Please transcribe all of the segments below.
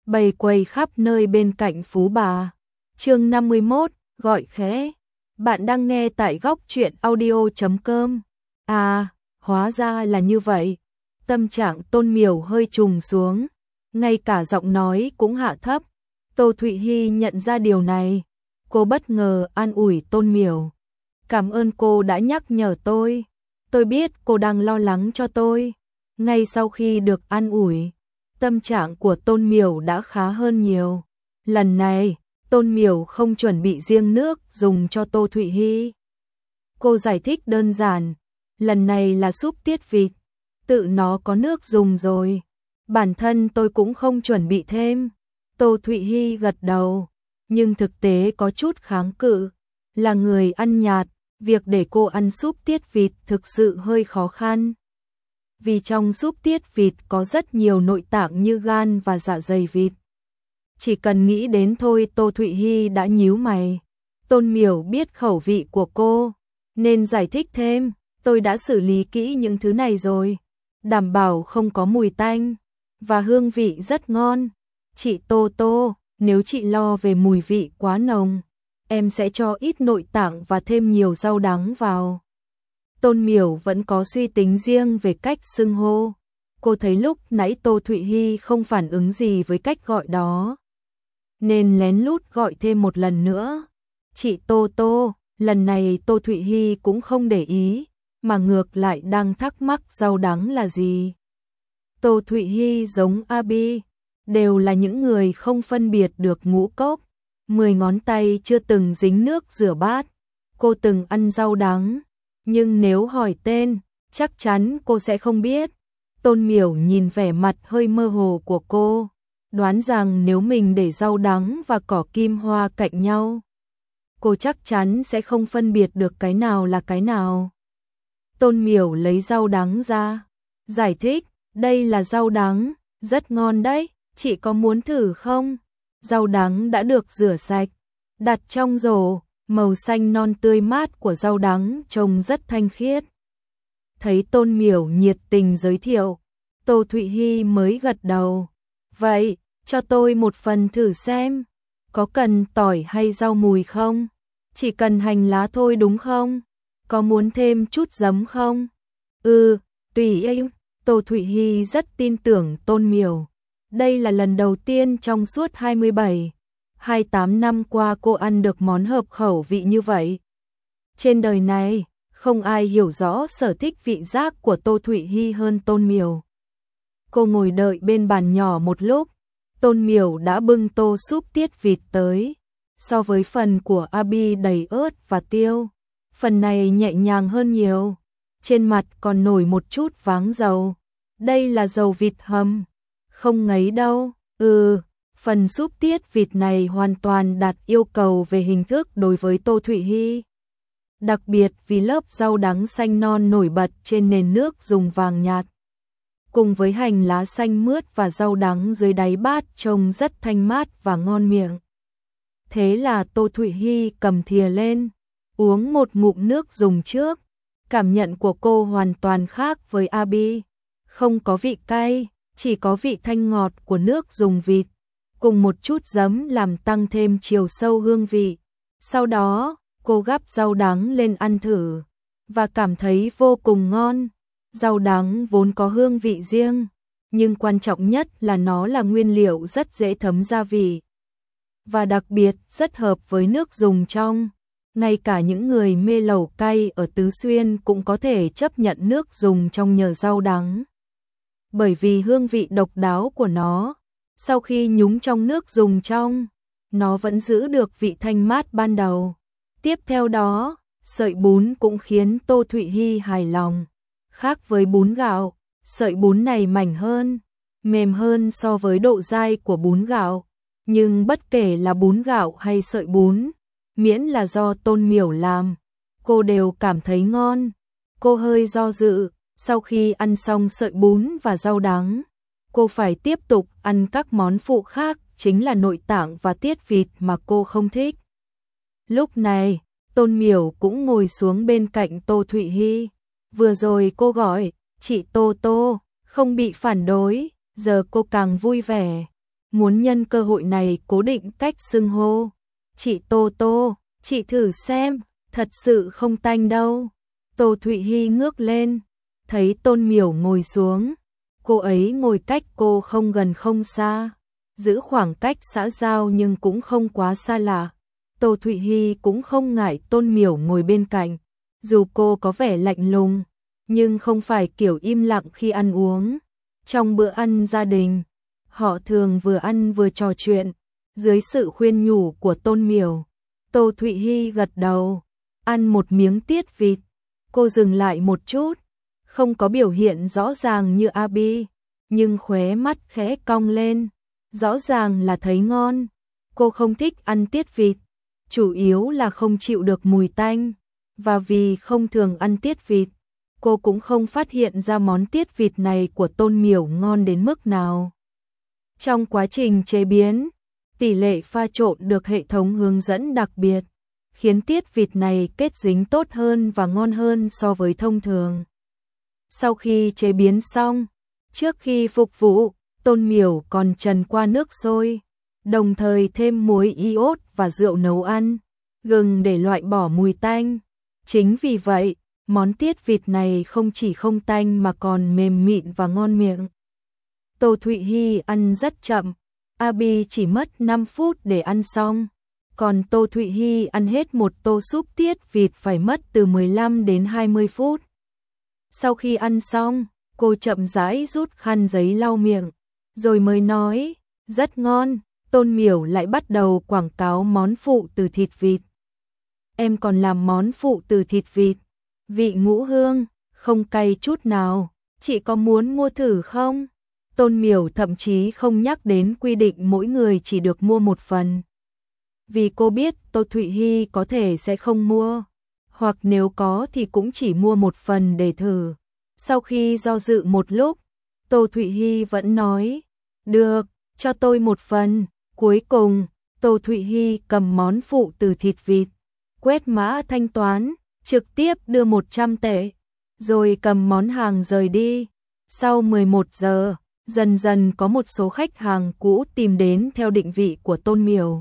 bày quầy khắp nơi bên cạnh Phú Bà. Chương 51, gọi khẽ. Bạn đang nghe tại góc truyện audio.com. À, hóa ra là như vậy. Tâm trạng Tôn Miểu hơi trùng xuống, ngay cả giọng nói cũng hạ thấp. Tô Thụy Hi nhận ra điều này, cô bất ngờ an ủi Tôn Miểu. Cảm ơn cô đã nhắc nhở tôi biết cô đang lo lắng cho tôi. Ngay sau khi được an ủi, tâm trạng của Tôn Miểu đã khá hơn nhiều. Lần này, Tôn Miểu không chuẩn bị riêng nước dùng cho Tô Thụy Hi. Cô giải thích đơn giản, lần này là súp tiết vịt, tự nó có nước dùng rồi. Bản thân tôi cũng không chuẩn bị thêm. Tô Thụy Hi gật đầu, nhưng thực tế có chút kháng cự. Là người ăn nhạt, việc để cô ăn súp tiết vịt thực sự hơi khó khăn. Vì trong súp tiết vịt có rất nhiều nội tạng như gan và dạ dày vịt. Chỉ cần nghĩ đến thôi Tô Thụy Hi đã nhíu mày. Tôn Miểu biết khẩu vị của cô, nên giải thích thêm, tôi đã xử lý kỹ những thứ này rồi, đảm bảo không có mùi tanh, và hương vị rất ngon. Chị Tô, nếu chị lo về mùi vị quá nồng, em sẽ cho ít nội tạng và thêm nhiều rau đắng vào. Tôn Miểu vẫn có suy tính riêng về cách xưng hô. Cô thấy lúc nãy Tô Thụy Hi không phản ứng gì với cách gọi đó, nên lén lút gọi thêm một lần nữa. Chị Tô, lần này Tô Thụy Hi cũng không để ý, mà ngược lại đang thắc mắc rau đắng là gì. Tô Thụy Hi giống Abi, đều là những người không phân biệt được ngũ cốc. 10 ngón tay chưa từng dính nước rửa bát. Cô từng ăn rau đắng, nhưng nếu hỏi tên, chắc chắn cô sẽ không biết. Tôn Miểu nhìn vẻ mặt hơi mơ hồ của cô, đoán rằng nếu mình để rau đắng và cỏ kim hoa cạnh nhau, cô chắc chắn sẽ không phân biệt được cái nào là cái nào. Tôn Miểu lấy rau đắng ra, giải thích, đây là rau đắng, rất ngon đấy, chị có muốn thử không? Rau đắng đã được rửa sạch, đặt trong rổ, màu xanh non tươi mát của rau đắng trông rất thanh khiết. Thấy Tôn Miểu nhiệt tình giới thiệu, Tô Thụy Hi mới gật đầu. Vậy, cho tôi một phần thử xem, có cần tỏi hay rau mùi không? Chỉ cần hành lá thôi đúng không? Có muốn thêm chút giấm không? Tùy em. Tô Thụy Hi rất tin tưởng Tôn Miểu. Đây là lần đầu tiên trong suốt 28 năm qua cô ăn được món hợp khẩu vị như vậy. Trên đời này, không ai hiểu rõ sở thích vị giác của Tô Thụy Hi hơn Tôn Miểu. Cô ngồi đợi bên bàn nhỏ một lúc, Tôn Miểu đã bưng tô súp tiết vịt tới. So với phần của Abi đầy ớt và tiêu, phần này nhẹ nhàng hơn nhiều. Trên mặt còn nổi một chút váng dầu. Đây là dầu vịt hầm, không ngấy đâu. Phần súp tiết vịt này hoàn toàn đạt yêu cầu về hình thức đối với Tô Thụy Hi. Đặc biệt vì lớp rau đắng xanh non nổi bật trên nền nước dùng vàng nhạt, cùng với hành lá xanh mướt và rau đắng dưới đáy bát trông rất thanh mát và ngon miệng. Thế là Tô Thụy Hi cầm thìa lên, uống một ngụm nước dùng trước. Cảm nhận của cô hoàn toàn khác với Abi, không có vị cay, chỉ có vị thanh ngọt của nước dùng vịt, cùng một chút giấm làm tăng thêm chiều sâu hương vị. Sau đó, cô gắp rau đắng lên ăn thử, và cảm thấy vô cùng ngon. Rau đắng vốn có hương vị riêng, nhưng quan trọng nhất là nó là nguyên liệu rất dễ thấm gia vị, và đặc biệt rất hợp với nước dùng trong. Ngay cả những người mê lẩu cay ở Tứ Xuyên cũng có thể chấp nhận nước dùng trong nhờ rau đắng, bởi vì hương vị độc đáo của nó. Sau khi nhúng trong nước dùng trong, nó vẫn giữ được vị thanh mát ban đầu. Tiếp theo đó, sợi bún cũng khiến Tô Thụy Hi hài lòng. Khác với bún gạo, sợi bún này mảnh hơn, mềm hơn so với độ dai của bún gạo. Nhưng bất kể là bún gạo hay sợi bún, miễn là do Tôn Miểu làm, cô đều cảm thấy ngon. Cô hơi do dự, sau khi ăn xong sợi bún và rau đắng, cô phải tiếp tục ăn các món phụ khác, chính là nội tạng và tiết vịt mà cô không thích. Lúc này, Tôn Miểu cũng ngồi xuống bên cạnh Tô Thụy Hi. Vừa rồi cô gọi, chị Tô, không bị phản đối, giờ cô càng vui vẻ. muốn nhân cơ hội này cố định cách xưng hô. Chị Tô Tô, chị thử xem, thật sự không tanh đâu. Tô Thụy Hi ngước lên, thấy Tôn Miểu ngồi xuống. Cô ấy ngồi cách cô không gần không xa, giữ khoảng cách xã giao nhưng cũng không quá xa lạ. Tô Thụy Hi cũng không ngại Tôn Miểu ngồi bên cạnh, dù cô có vẻ lạnh lùng, nhưng không phải kiểu im lặng khi ăn uống. Trong bữa ăn gia đình, họ thường vừa ăn vừa trò chuyện, dưới sự khuyên nhủ của Tôn Miểu. Tô Thụy Hi gật đầu, ăn một miếng tiết vịt. Cô dừng lại một chút, không có biểu hiện rõ ràng như Abi, nhưng khóe mắt khẽ cong lên, rõ ràng là thấy ngon. Cô không thích ăn tiết vịt, chủ yếu là không chịu được mùi tanh, và vì không thường ăn tiết vịt, cô cũng không phát hiện ra món tiết vịt này của Tôn Miểu ngon đến mức nào. Trong quá trình chế biến, tỷ lệ pha trộn được hệ thống hướng dẫn đặc biệt, khiến tiết vịt này kết dính tốt hơn và ngon hơn so với thông thường. Sau khi chế biến xong, trước khi phục vụ, Tôn Miểu còn trần qua nước sôi, đồng thời thêm muối iốt và rượu nấu ăn, gừng để loại bỏ mùi tanh. Chính vì vậy, món tiết vịt này không chỉ không tanh mà còn mềm mịn và ngon miệng. Tô Thụy Hi ăn rất chậm, Abi chỉ mất 5 phút để ăn xong, còn Tô Thụy Hi ăn hết một tô súp tiết vịt phải mất từ 15 đến 20 phút. Sau khi ăn xong, cô chậm rãi rút khăn giấy lau miệng, rồi mới nói, rất ngon. Tôn Miểu lại bắt đầu quảng cáo món phụ từ thịt vịt. Em còn làm món phụ từ thịt vịt, vị ngũ hương, không cay chút nào, chị có muốn mua thử không? Tôn Miểu thậm chí không nhắc đến quy định mỗi người chỉ được mua một phần. Vì cô biết Tô Thụy Hi có thể sẽ không mua, hoặc nếu có thì cũng chỉ mua một phần để thử. Sau khi do dự một lúc, Tô Thụy Hi vẫn nói, được, cho tôi một phần. Cuối cùng, Tô Thụy Hi cầm món phụ từ thịt vịt, quét mã thanh toán, trực tiếp đưa 100 tệ, rồi cầm món hàng rời đi. Sau 11 giờ, dần dần có một số khách hàng cũ tìm đến theo định vị của Tôn Miểu.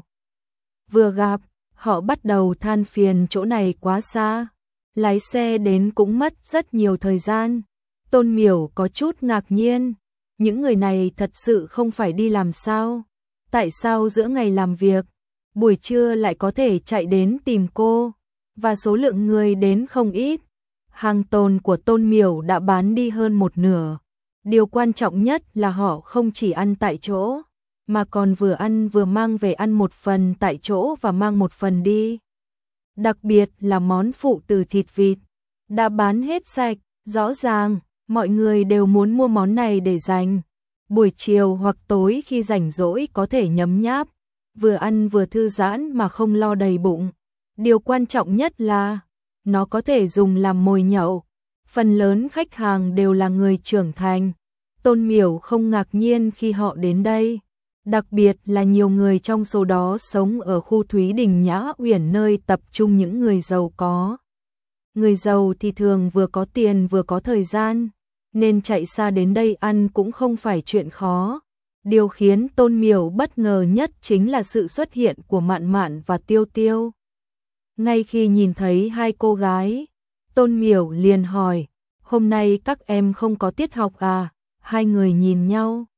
Vừa gặp, họ bắt đầu than phiền chỗ này quá xa, lái xe đến cũng mất rất nhiều thời gian. Tôn Miểu có chút ngạc nhiên, những người này thật sự không phải đi làm sao? Tại sao giữa ngày làm việc, buổi trưa lại có thể chạy đến tìm cô, và số lượng người đến không ít. Hàng tồn của Tôn Miểu đã bán đi hơn một nửa. Điều quan trọng nhất là họ không chỉ ăn tại chỗ, mà còn vừa ăn vừa mang về ăn một phần tại chỗ và mang một phần đi. Đặc biệt là món phụ từ thịt vịt, đã bán hết sạch, rõ ràng, mọi người đều muốn mua món này để dành. Buổi chiều hoặc tối khi rảnh rỗi có thể nhấm nháp, vừa ăn vừa thư giãn mà không lo đầy bụng. Điều quan trọng nhất là, nó có thể dùng làm mồi nhậu. Phần lớn khách hàng đều là người trưởng thành. Tôn Miểu không ngạc nhiên khi họ đến đây. Đặc biệt là nhiều người trong số đó sống ở khu Thúy Đình Nhã Uyển nơi tập trung những người giàu có. Người giàu thì thường vừa có tiền vừa có thời gian, nên chạy xa đến đây ăn cũng không phải chuyện khó. Điều khiến Tôn Miểu bất ngờ nhất chính là sự xuất hiện của Mạn Mạn và Tiêu Tiêu. Ngay khi nhìn thấy hai cô gái, Tôn Miểu liền hỏi, hôm nay các em không có tiết học à? Hai người nhìn nhau,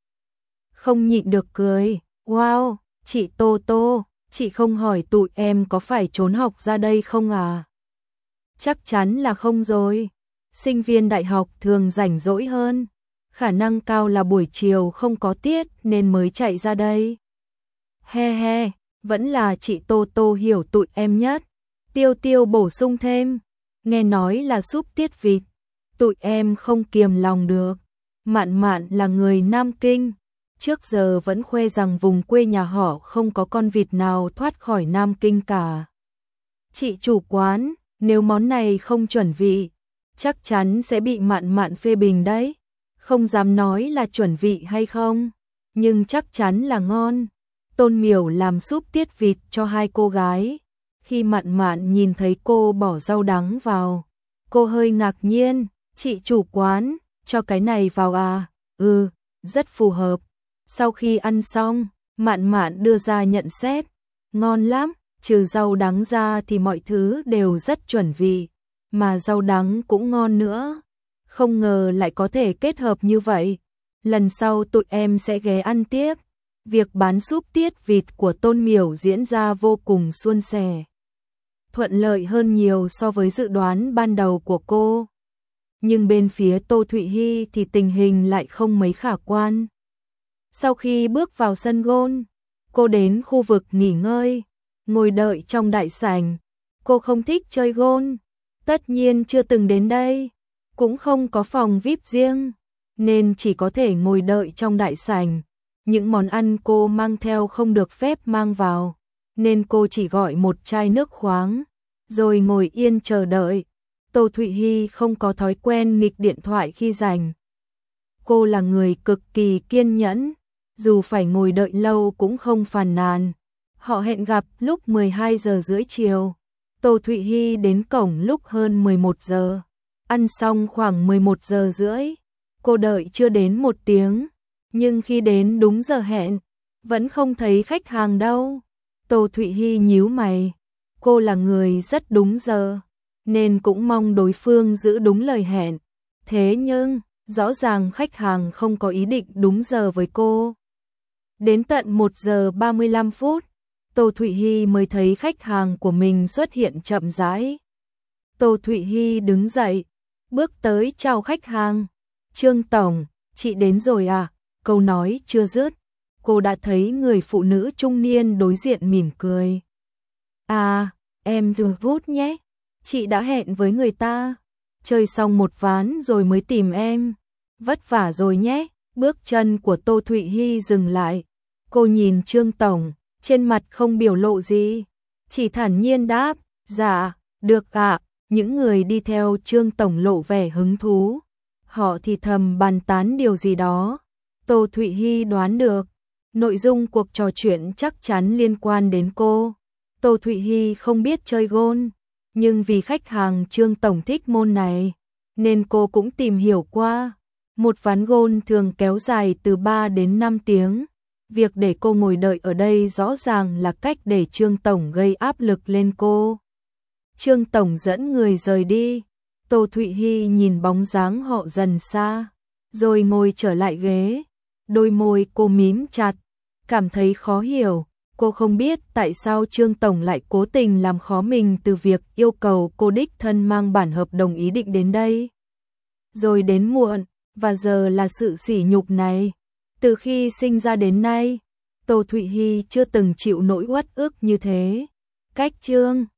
không nhịn được cười. Wow, chị Tô Tô, chị không hỏi tụi em có phải trốn học ra đây không à? Chắc chắn là không rồi. Sinh viên đại học thường rảnh rỗi hơn, khả năng cao là buổi chiều không có tiết nên mới chạy ra đây. He he, vẫn là chị Tô Tô hiểu tụi em nhất. Tiêu Tiêu bổ sung thêm, nghe nói là súp tiết vịt, tụi em không kiềm lòng được. Mạn Mạn là người Nam Kinh, trước giờ vẫn khoe rằng vùng quê nhà họ không có con vịt nào thoát khỏi Nam Kinh cả. Chị chủ quán, nếu món này không chuẩn vị, chắc chắn sẽ bị Mạn Mạn phê bình đấy. Không dám nói là chuẩn vị hay không, nhưng chắc chắn là ngon. Tôn Miểu làm súp tiết vịt cho hai cô gái. Khi Mạn Mạn nhìn thấy cô bỏ rau đắng vào, cô hơi ngạc nhiên. Chị chủ quán, cho cái này vào à? Ừ, rất phù hợp. Sau khi ăn xong, Mạn Mạn đưa ra nhận xét, ngon lắm, trừ rau đắng ra thì mọi thứ đều rất chuẩn vị, mà rau đắng cũng ngon nữa. Không ngờ lại có thể kết hợp như vậy. Lần sau tụi em sẽ ghé ăn tiếp. Việc bán súp tiết vịt của Tôn Miểu diễn ra vô cùng suôn sẻ. Thuận lợi hơn nhiều so với dự đoán ban đầu của cô. Nhưng bên phía Tô Thụy Hy thì tình hình lại không mấy khả quan. Sau khi bước vào sân golf, cô đến khu vực nghỉ ngơi, ngồi đợi trong đại sảnh. Cô không thích chơi golf, tất nhiên chưa từng đến đây, cũng không có phòng VIP riêng, nên chỉ có thể ngồi đợi trong đại sảnh. Những món ăn cô mang theo không được phép mang vào, nên cô chỉ gọi một chai nước khoáng, rồi ngồi yên chờ đợi. Tô Thụy Hy không có thói quen nghịch điện thoại khi rảnh. Cô là người cực kỳ kiên nhẫn, dù phải ngồi đợi lâu cũng không phàn nàn. Họ hẹn gặp lúc 12 giờ rưỡi chiều. Tô Thụy Hy đến cổng lúc hơn 11 giờ. Ăn xong khoảng 11 giờ rưỡi. Cô đợi chưa đến 1 tiếng. Nhưng khi đến đúng giờ hẹn, vẫn không thấy khách hàng đâu. Tô Thụy Hy nhíu mày. Cô là người rất đúng giờ, nên cũng mong đối phương giữ đúng lời hẹn. Thế nhưng, rõ ràng khách hàng không có ý định đúng giờ với cô. Đến tận 1 giờ 35 phút, Tô Thụy Hy mới thấy khách hàng của mình xuất hiện chậm rãi. Tô Thụy Hy đứng dậy, bước tới chào khách hàng. Trương Tổng, chị đến rồi à? Câu nói chưa dứt, cô đã thấy người phụ nữ trung niên đối diện mỉm cười. À, em đừng vút nhé. Chị đã hẹn với người ta. Chơi xong một ván rồi mới tìm em. Vất vả rồi nhé. Bước chân của Tô Thụy Hy dừng lại. Cô nhìn Trương Tổng, trên mặt không biểu lộ gì. Chỉ thản nhiên đáp, dạ, được ạ. Những người đi theo Trương Tổng lộ vẻ hứng thú. Họ thì thầm bàn tán điều gì đó. Tô Thụy Hy đoán được. Nội dung cuộc trò chuyện chắc chắn liên quan đến cô. Tô Thụy Hy không biết chơi golf, nhưng vì khách hàng Trương Tổng thích môn này, nên cô cũng tìm hiểu qua. Một ván golf thường kéo dài từ 3 đến 5 tiếng. Việc để cô ngồi đợi ở đây rõ ràng là cách để Trương Tổng gây áp lực lên cô. Trương Tổng dẫn người rời đi. Tô Thụy Hy nhìn bóng dáng họ dần xa, rồi ngồi trở lại ghế. Đôi môi cô mím chặt, cảm thấy khó hiểu. Cô không biết tại sao Trương Tổng lại cố tình làm khó mình từ việc yêu cầu cô đích thân mang bản hợp đồng ý định đến đây. Rồi đến muộn, và giờ là sự sỉ nhục này. Từ khi sinh ra đến nay, Tô Thụy Hy chưa từng chịu nỗi uất ức như thế. Cách Trương